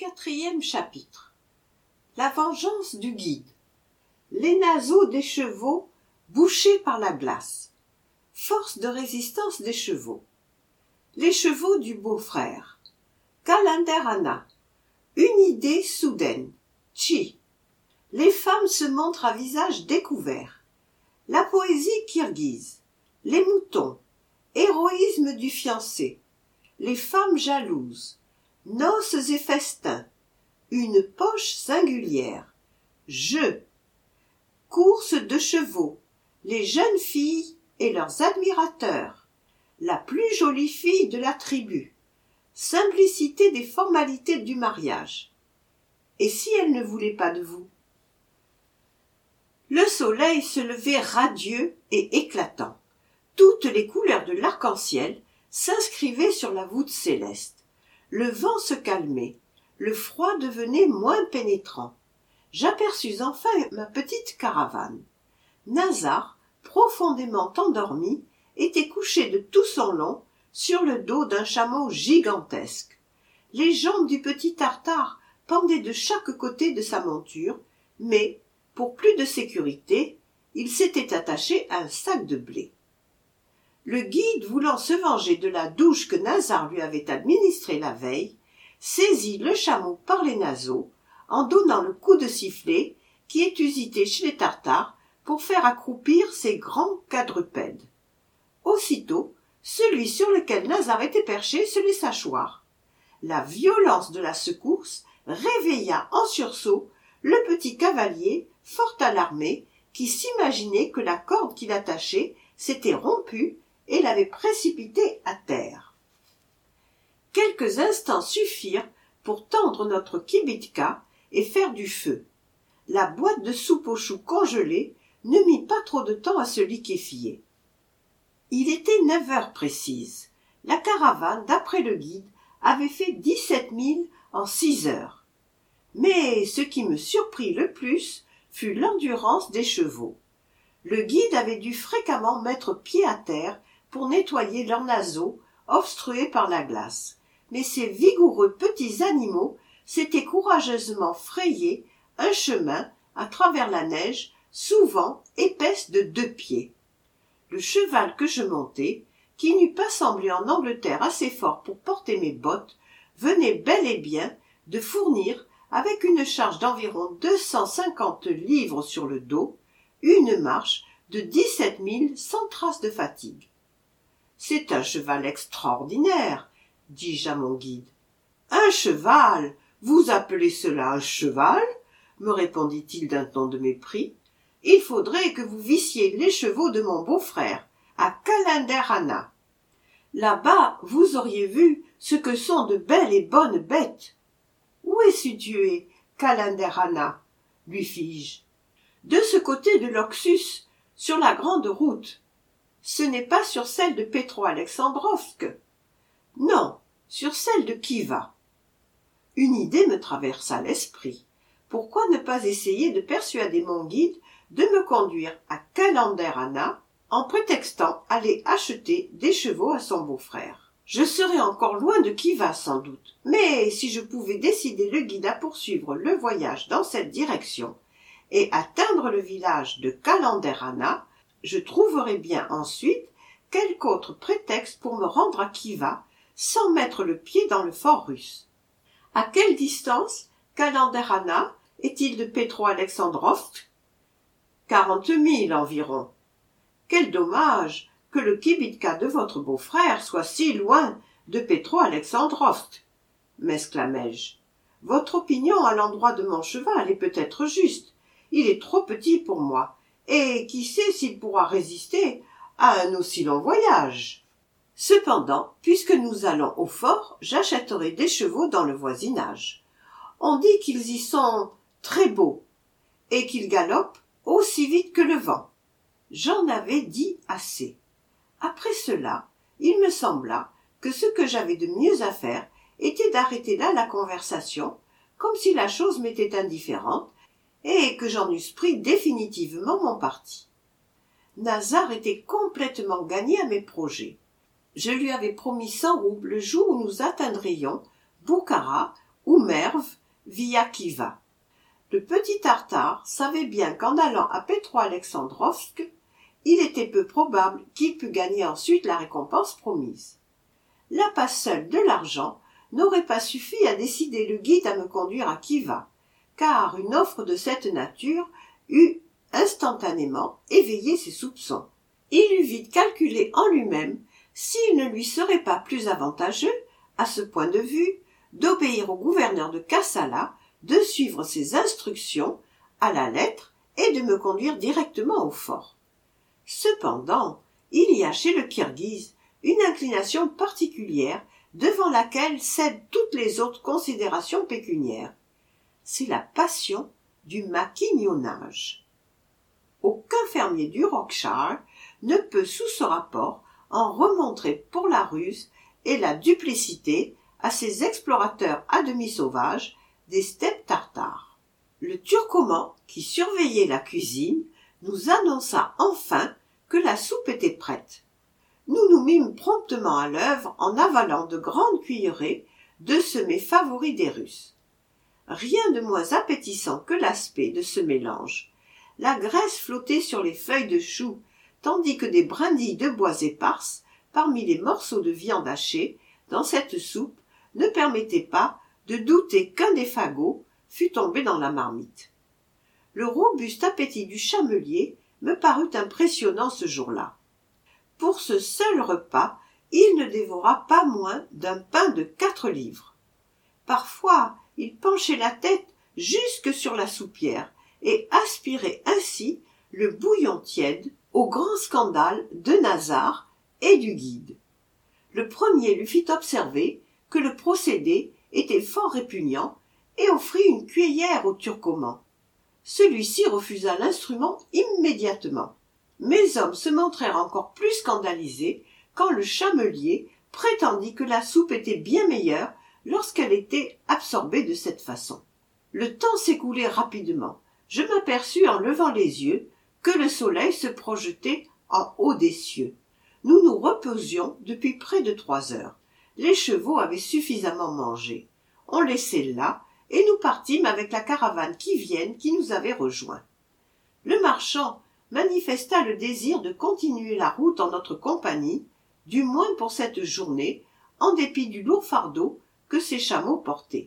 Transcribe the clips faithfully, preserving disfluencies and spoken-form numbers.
Quatrième chapitre. La vengeance du guide. Les naseaux des chevaux bouchés par la glace. Force de résistance des chevaux. Les chevaux du beau-frère. Kalanderana. Une idée soudaine. Chi. Les femmes se montrent à visage découvert. La poésie kirghize. Les moutons. Héroïsme du fiancé. Les femmes jalouses. Noces et festins. Une poche singulière. Jeu. Course de chevaux. Les jeunes filles et leurs admirateurs. La plus jolie fille de la tribu. Simplicité des formalités du mariage. Et si elle ne voulait pas de vous? Le soleil se levait radieux et éclatant. Toutes les couleurs de l'arc-en-ciel s'inscrivaient sur la voûte céleste. Le vent se calmait, le froid devenait moins pénétrant. J'aperçus enfin ma petite caravane. Nazar, profondément endormi, était couché de tout son long sur le dos d'un chameau gigantesque. Les jambes du petit Tartare pendaient de chaque côté de sa monture, mais, pour plus de sécurité, il s'était attaché à un sac de blé. Le guide, voulant se venger de la douche que Nazar lui avait administrée la veille, saisit le chameau par les naseaux, en donnant le coup de sifflet qui est usité chez les Tartares pour faire accroupir ces grands quadrupèdes. Aussitôt, celui sur lequel Nazar était perché se laissa choir. La violence de la secousse réveilla en sursaut le petit cavalier, fort alarmé, qui s'imaginait que la corde qui l'attachait s'était rompue et l'avait précipité à terre. Quelques instants suffirent pour tendre notre kibitka et faire du feu. La boîte de soupe aux choux congelés ne mit pas trop de temps à se liquéfier. Il était neuf heures précises. La caravane, d'après le guide, avait fait dix-sept milles en six heures. Mais ce qui me surprit le plus fut l'endurance des chevaux. Le guide avait dû fréquemment mettre pied à terre pour nettoyer leurs naseaux obstrués par la glace. Mais ces vigoureux petits animaux s'étaient courageusement frayé un chemin à travers la neige, souvent épaisse de deux pieds. Le cheval que je montais, qui n'eût pas semblé en Angleterre assez fort pour porter mes bottes, venait bel et bien de fournir, avec une charge d'environ deux cent cinquante livres sur le dos, une marche de dix-sept milles sans trace de fatigue. « C'est un cheval extraordinaire, » dis-je à mon guide. « Un cheval? Vous appelez cela un cheval ?» me répondit-il d'un ton de mépris. « Il faudrait que vous vissiez les chevaux de mon beau-frère, à Kalanderana. Là-bas, vous auriez vu ce que sont de belles et bonnes bêtes. »« Où est situé Kalanderana ?» lui fis-je. « De ce côté de l'Oxus, sur la grande route. Ce n'est pas sur celle de Petro-Alexandrovsk. Non, sur celle de Khiva. » Une idée me traversa l'esprit. Pourquoi ne pas essayer de persuader mon guide de me conduire à Kalanderana en prétextant aller acheter des chevaux à son beau-frère? Je serais encore loin de Khiva sans doute, mais si je pouvais décider le guide à poursuivre le voyage dans cette direction et atteindre le village de Kalanderana, je trouverais bien ensuite quelque autre prétexte pour me rendre à Khiva sans mettre le pied dans le fort russe. À quelle distance Kalanderana est-il de Petro-Alexandrovsk? Quarante milles environ. Quel dommage que le kibitka de votre beau-frère soit si loin de Petro-Alexandrovsk, m'exclamai-je. Votre opinion à l'endroit de mon cheval est peut-être juste. Il est trop petit pour moi, et qui sait s'il pourra résister à un aussi long voyage. Cependant, puisque nous allons au fort, j'achèterai des chevaux dans le voisinage. On dit qu'ils y sont très beaux, et qu'ils galopent aussi vite que le vent. J'en avais dit assez. Après cela, il me sembla que ce que j'avais de mieux à faire était d'arrêter là la conversation, comme si la chose m'était indifférente, et que j'en eusse pris définitivement mon parti. Nazar était complètement gagné à mes projets. Je lui avais promis cent roubles le jour où nous atteindrions Boukhara, ou Merv via Khiva. Le petit Tartare savait bien qu'en allant à Petroalexandrovsk, il était peu probable qu'il pût gagner ensuite la récompense promise. La passe seule de l'argent n'aurait pas suffi à décider le guide à me conduire à Khiva, car une offre de cette nature eût instantanément éveillé ses soupçons. Il eût vite calculé en lui-même s'il ne lui serait pas plus avantageux, à ce point de vue, d'obéir au gouverneur de Kassala, de suivre ses instructions à la lettre et de me conduire directement au fort. Cependant, il y a chez le Kirghize une inclination particulière devant laquelle cèdent toutes les autres considérations pécuniaires. C'est la passion du maquignonnage. Aucun fermier du Rockshire ne peut sous ce rapport en remontrer pour la ruse et la duplicité à ces explorateurs à demi sauvages des steppes tartares. Le Turcoman, qui surveillait la cuisine, nous annonça enfin que la soupe était prête. Nous nous mîmes promptement à l'œuvre en avalant de grandes cuillerées de ce mets favori des Russes. Rien de moins appétissant que l'aspect de ce mélange. La graisse flottait sur les feuilles de chou, tandis que des brindilles de bois éparses, parmi les morceaux de viande hachée, dans cette soupe, ne permettaient pas de douter qu'un des fagots fût tombé dans la marmite. Le robuste appétit du chamelier me parut impressionnant ce jour-là. Pour ce seul repas, il ne dévora pas moins d'un pain de quatre livres. Parfois, il penchait la tête jusque sur la soupière et aspirait ainsi le bouillon tiède, au grand scandale de Nazar et du guide. Le premier lui fit observer que le procédé était fort répugnant et offrit une cuillère au Turcoman. Celui-ci refusa l'instrument immédiatement. Mes hommes se montrèrent encore plus scandalisés quand le chamelier prétendit que la soupe était bien meilleure lorsqu'elle était absorbée de cette façon. Le temps s'écoulait rapidement. Je m'aperçus en levant les yeux que le soleil se projetait en haut des cieux. Nous nous reposions depuis près de trois heures. Les chevaux avaient suffisamment mangé. On laissait là, et nous partîmes avec la caravane Kivienne qui nous avait rejoints. Le marchand manifesta le désir de continuer la route en notre compagnie, du moins pour cette journée, en dépit du lourd fardeau que ses chameaux portaient.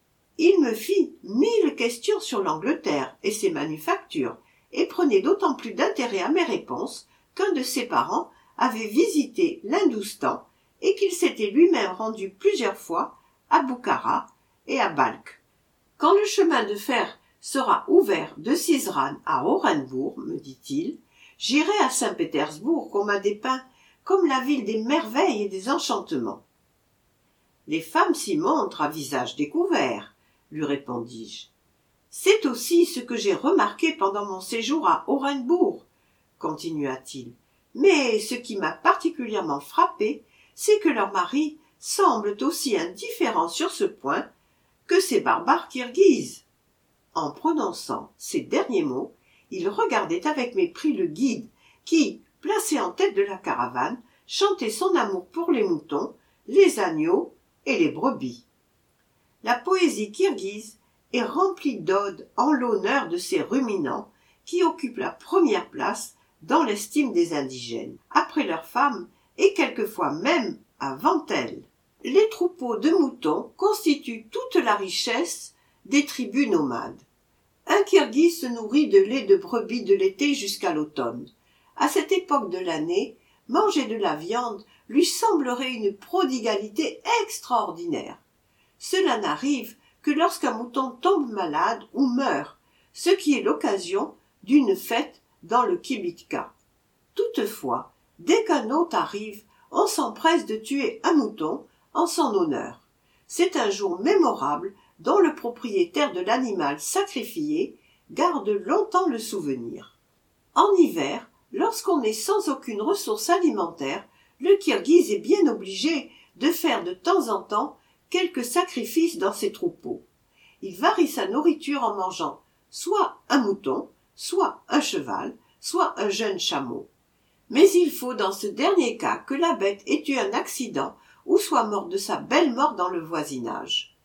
Il me fit mille questions sur l'Angleterre et ses manufactures, et prenait d'autant plus d'intérêt à mes réponses qu'un de ses parents avait visité l'Hindoustan et qu'il s'était lui-même rendu plusieurs fois à Boukhara et à Balkh. Quand le chemin de fer sera ouvert de Sizran à Orenbourg, me dit-il, j'irai à Saint-Pétersbourg qu'on m'a dépeint comme la ville des merveilles et des enchantements. Les femmes s'y montrent à visage découvert, lui répondis-je. C'est aussi ce que j'ai remarqué pendant mon séjour à Orenbourg, continua-t-il. Mais ce qui m'a particulièrement frappé, c'est que leurs maris semblent aussi indifférents sur ce point que ces barbares kirghizes. En prononçant ces derniers mots, il regardait avec mépris le guide qui, placé en tête de la caravane, chantait son amour pour les moutons, les agneaux et les brebis. La poésie kirghize est remplie d'odes en l'honneur de ces ruminants qui occupent la première place dans l'estime des indigènes, après leurs femmes et quelquefois même avant elles. Les troupeaux de moutons constituent toute la richesse des tribus nomades. Un Kirghize se nourrit de lait de brebis de l'été jusqu'à l'automne. À cette époque de l'année, manger de la viande lui semblerait une prodigalité extraordinaire. Cela n'arrive que lorsqu'un mouton tombe malade ou meurt, ce qui est l'occasion d'une fête dans le Kibitka. Toutefois, dès qu'un hôte arrive, on s'empresse de tuer un mouton en son honneur. C'est un jour mémorable dont le propriétaire de l'animal sacrifié garde longtemps le souvenir. En hiver, lorsqu'on est sans aucune ressource alimentaire, le Kirghize est bien obligé de faire de temps en temps quelques sacrifices dans ses troupeaux. Il varie sa nourriture en mangeant soit un mouton, soit un cheval, soit un jeune chameau. Mais il faut dans ce dernier cas que la bête ait eu un accident ou soit morte de sa belle mort dans le voisinage.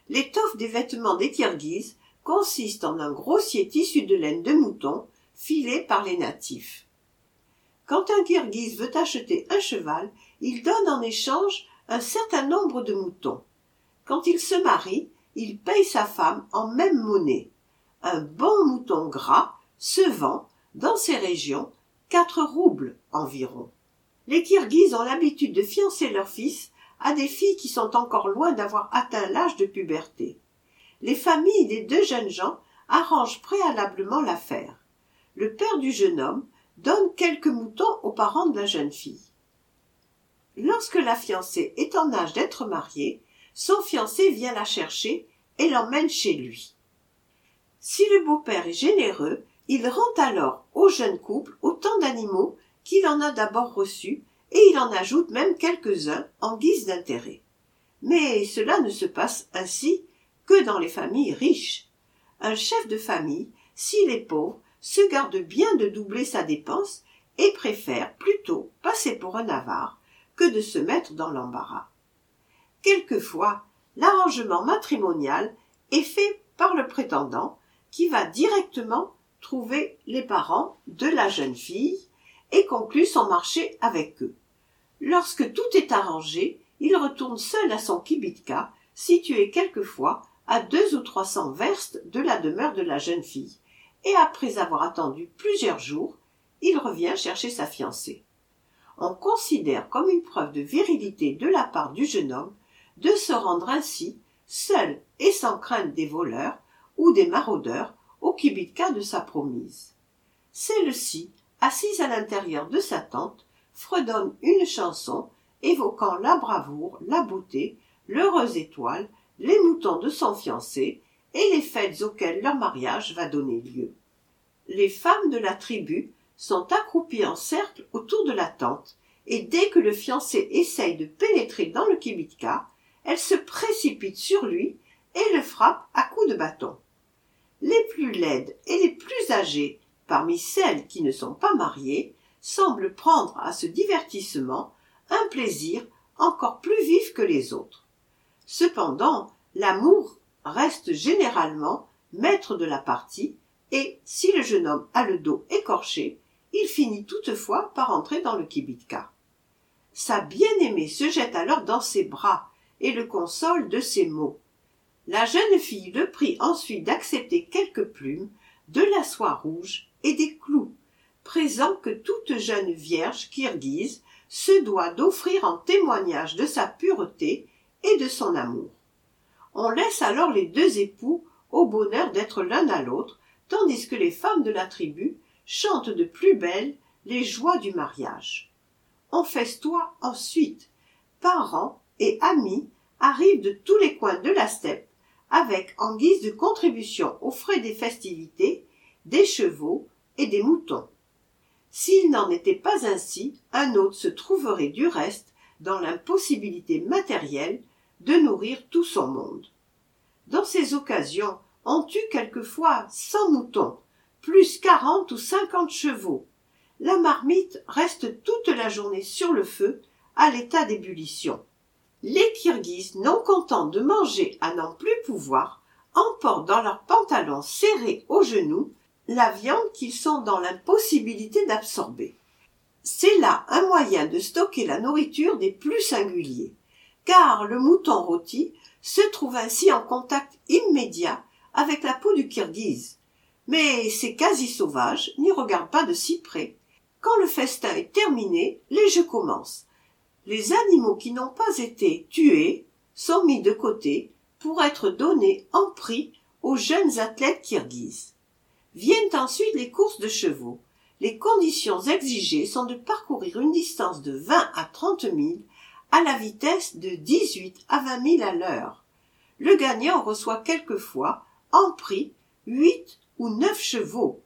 L'étoffe des vêtements des Kirghizes consiste en un grossier tissu de laine de mouton filé par les natifs. Quand un Kirghize veut acheter un cheval, il donne en échange un certain nombre de moutons. Quand il se marie, il paye sa femme en même monnaie. Un bon mouton gras se vend, dans ces régions, quatre roubles environ. Les Kirghizes ont l'habitude de fiancer leurs fils à des filles qui sont encore loin d'avoir atteint l'âge de puberté. Les familles des deux jeunes gens arrangent préalablement l'affaire. Le père du jeune homme donne quelques moutons aux parents de la jeune fille. Lorsque la fiancée est en âge d'être mariée, son fiancé vient la chercher et l'emmène chez lui. Si le beau-père est généreux, il rend alors au jeune couple autant d'animaux qu'il en a d'abord reçus, et il en ajoute même quelques-uns en guise d'intérêt. Mais cela ne se passe ainsi que dans les familles riches. Un chef de famille, s'il est pauvre, se garde bien de doubler sa dépense et préfère plutôt passer pour un avare que de se mettre dans l'embarras. Quelquefois, l'arrangement matrimonial est fait par le prétendant qui va directement trouver les parents de la jeune fille et conclut son marché avec eux. Lorsque tout est arrangé, il retourne seul à son kibitka, situé quelquefois à deux ou trois cents verstes de la demeure de la jeune fille, et après avoir attendu plusieurs jours, il revient chercher sa fiancée. On considère comme une preuve de virilité de la part du jeune homme de se rendre ainsi, seul et sans crainte des voleurs ou des maraudeurs, au kibitka de sa promise. Celle-ci, assise à l'intérieur de sa tente, fredonne une chanson évoquant la bravoure, la beauté, l'heureuse étoile, les moutons de son fiancé et les fêtes auxquelles leur mariage va donner lieu. Les femmes de la tribu sont accroupies en cercle autour de la tente, et dès que le fiancé essaye de pénétrer dans le kibitka, elles se précipitent sur lui et le frappent à coups de bâton. Les plus laides et les plus âgées, parmi celles qui ne sont pas mariées, semblent prendre à ce divertissement un plaisir encore plus vif que les autres. Cependant, l'amour reste généralement maître de la partie, et si le jeune homme a le dos écorché, il finit toutefois par entrer dans le kibitka. Sa bien-aimée se jette alors dans ses bras et le console de ses mots. La jeune fille le prie ensuite d'accepter quelques plumes, de la soie rouge et des clous, présent que toute jeune vierge kirghize se doit d'offrir en témoignage de sa pureté et de son amour. On laisse alors les deux époux au bonheur d'être l'un à l'autre, tandis que les femmes de la tribu chantent de plus belle les joies du mariage. On festoie ensuite. Parents et amis arrivent de tous les coins de la steppe avec, en guise de contribution aux frais des festivités, des chevaux et des moutons. S'il n'en était pas ainsi, un hôte se trouverait du reste dans l'impossibilité matérielle de nourrir tout son monde. Dans ces occasions, on tue quelquefois cent moutons, plus quarante ou cinquante chevaux. La marmite reste toute la journée sur le feu, à l'état d'ébullition. Les Kirghizes, non contents de manger à n'en plus pouvoir, emportent dans leurs pantalons serrés aux genoux la viande qu'ils sont dans l'impossibilité d'absorber. C'est là un moyen de stocker la nourriture des plus singuliers, car le mouton rôti se trouve ainsi en contact immédiat avec la peau du Kirghize. Mais ces quasi-sauvages n'y regardent pas de si près. Quand le festin est terminé, les jeux commencent. Les animaux qui n'ont pas été tués sont mis de côté pour être donnés en prix aux jeunes athlètes kirghizes. Viennent ensuite les courses de chevaux. Les conditions exigées sont de parcourir une distance de vingt à trente milles à la vitesse de dix-huit à vingt milles à l'heure. Le gagnant reçoit quelquefois, en prix, huit ou neuf chevaux.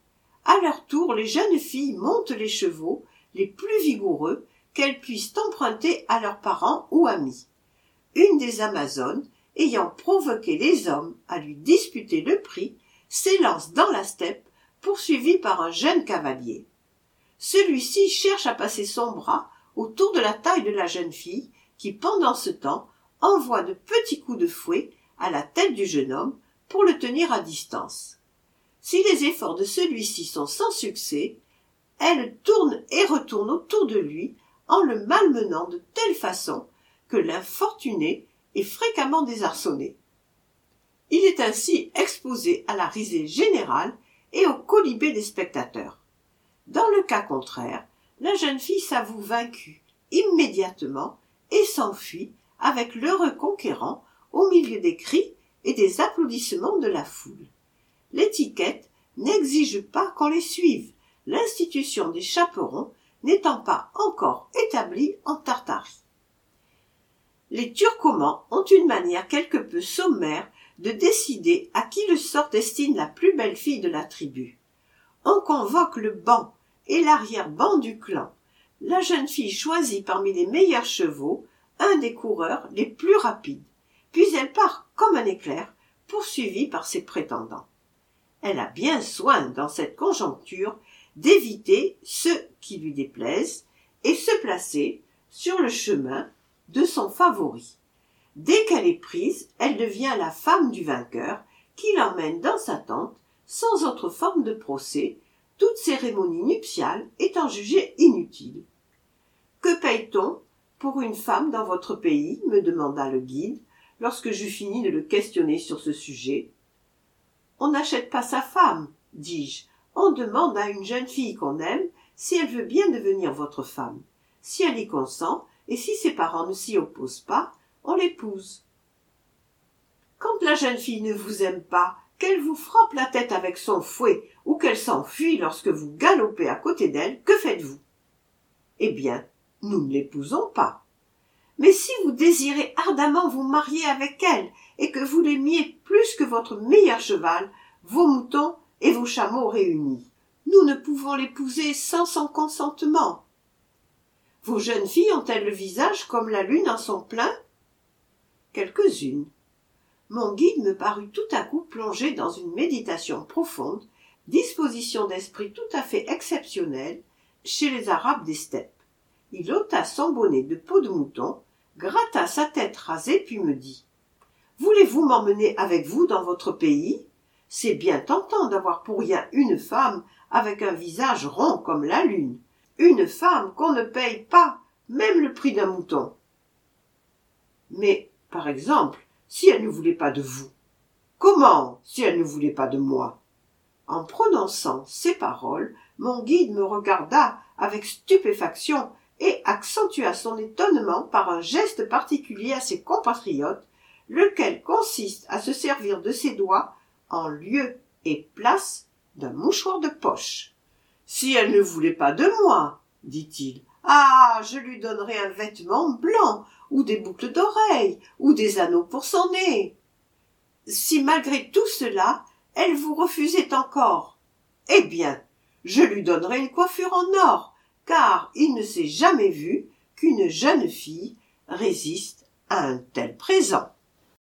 À leur tour, les jeunes filles montent les chevaux les plus vigoureux qu'elles puissent emprunter à leurs parents ou amis. Une des Amazones, ayant provoqué les hommes à lui disputer le prix, s'élance dans la steppe, poursuivie par un jeune cavalier. Celui-ci cherche à passer son bras autour de la taille de la jeune fille, qui, pendant ce temps, envoie de petits coups de fouet à la tête du jeune homme pour le tenir à distance. Si les efforts de celui-ci sont sans succès, elle tourne et retourne autour de lui en le malmenant de telle façon que l'infortuné est fréquemment désarçonné. Il est ainsi exposé à la risée générale et au quolibet des spectateurs. Dans le cas contraire, la jeune fille s'avoue vaincue immédiatement et s'enfuit avec l'heureux conquérant au milieu des cris et des applaudissements de la foule. L'étiquette n'exige pas qu'on les suive, l'institution des chaperons n'étant pas encore établie en Tartarie. Les Turcomans ont une manière quelque peu sommaire de décider à qui le sort destine la plus belle fille de la tribu. On convoque le ban et l'arrière-ban du clan. La jeune fille choisit parmi les meilleurs chevaux un des coureurs les plus rapides, puis elle part comme un éclair, poursuivie par ses prétendants. Elle a bien soin, dans cette conjoncture, d'éviter ceux qui lui déplaisent et se placer sur le chemin de son favori. Dès qu'elle est prise, elle devient la femme du vainqueur qui l'emmène dans sa tente sans autre forme de procès, toute cérémonie nuptiale étant jugée inutile. « Que paye-t-on pour une femme dans votre pays ?» me demanda le guide, lorsque j'eus fini de le questionner sur ce sujet. « On n'achète pas sa femme, dis-je. On demande à une jeune fille qu'on aime si elle veut bien devenir votre femme. Si elle y consent, et si ses parents ne s'y opposent pas, on l'épouse. Quand la jeune fille ne vous aime pas, qu'elle vous frappe la tête avec son fouet ou qu'elle s'enfuit lorsque vous galopez à côté d'elle, que faites-vous? Eh bien, nous ne l'épousons pas. Mais si vous désirez ardemment vous marier avec elle et que vous l'aimiez plus que votre meilleur cheval, vos moutons et vos chameaux réunis, nous ne pouvons l'épouser sans son consentement. Vos jeunes filles ont-elles le visage comme la lune en son plein? Quelques-unes. Mon guide me parut tout à coup plongé dans une méditation profonde, disposition d'esprit tout à fait exceptionnelle chez les Arabes des steppes. Il ôta son bonnet de peau de mouton, gratta sa tête rasée, puis me dit « Voulez-vous m'emmener avec vous dans votre pays? C'est bien tentant d'avoir pour rien une femme avec un visage rond comme la lune, une femme qu'on ne paye pas, même le prix d'un mouton. Mais, par exemple, si elle ne voulait pas de vous? Comment, si elle ne voulait pas de moi? » En prononçant ces paroles, mon guide me regarda avec stupéfaction et accentua son étonnement par un geste particulier à ses compatriotes, lequel consiste à se servir de ses doigts en lieu et place d'un mouchoir de poche. « Si elle ne voulait pas de moi, dit-il, ah, je lui donnerais un vêtement blanc, ou des boucles d'oreilles, ou des anneaux pour son nez. Si malgré tout cela, elle vous refusait encore, eh bien, je lui donnerais une coiffure en or, car il ne s'est jamais vu qu'une jeune fille résiste à un tel présent. »